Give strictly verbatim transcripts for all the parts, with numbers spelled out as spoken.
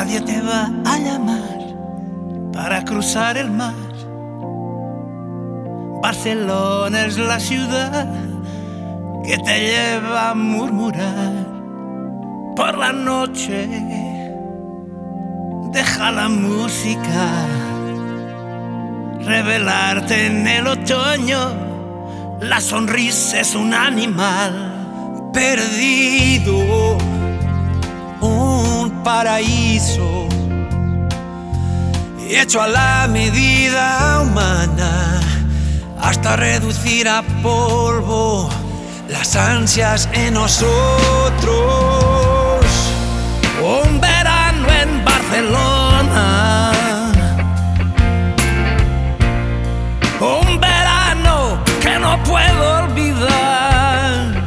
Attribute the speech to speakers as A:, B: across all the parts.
A: Nadie te va a llamar para cruzar el mar. Barcelona es la ciudad que te lleva a murmurar por la noche. Deja la música revelarte en el otoño. La sonrisa es un animal perdido, un paraíso hecho a la medida humana, hasta reducir a polvo las ansias en nosotros. Un verano en Barcelona, un verano que no puedo olvidar.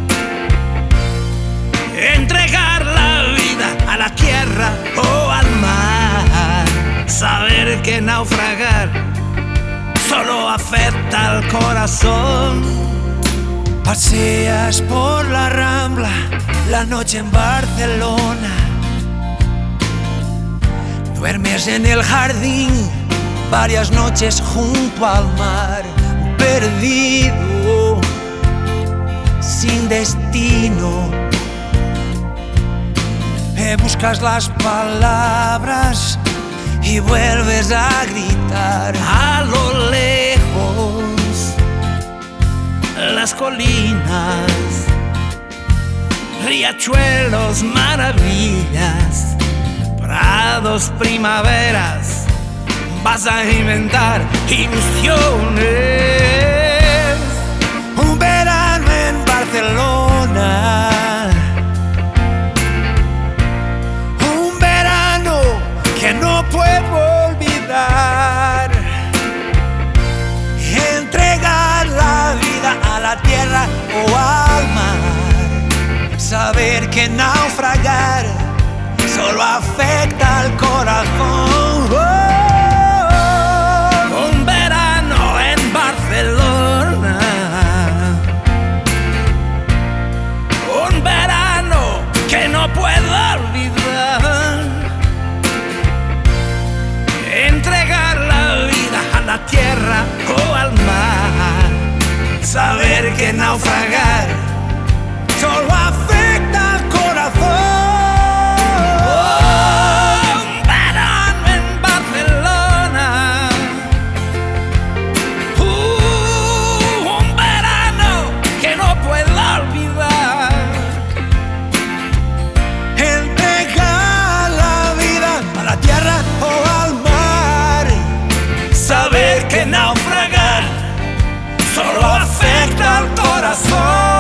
A: Entregar la vida a la tierra o al mar, saber que naufragar solo afecta al corazón. Paseas por la Rambla la noche en Barcelona, duermes en el jardín varias noches junto al mar, perdido, sin destino. Eh, buscas las palabras y vuelves a gritar. A lo lejos, las colinas, riachuelos, maravillas, prados, primaveras. Vas a inventar ilusiones. Un verano en Barcelona, un verano que no puedo olvidar. Entregar la vida a la tierra o al mar, saber que naufragar solo afecta al corazón. Oh, un verano en Barcelona, un verano que no puedo olvidar. Entregar la vida a la tierra o al mar, saber que naufragar solo afecta al corazón. Naufragar solo afecta al corazón.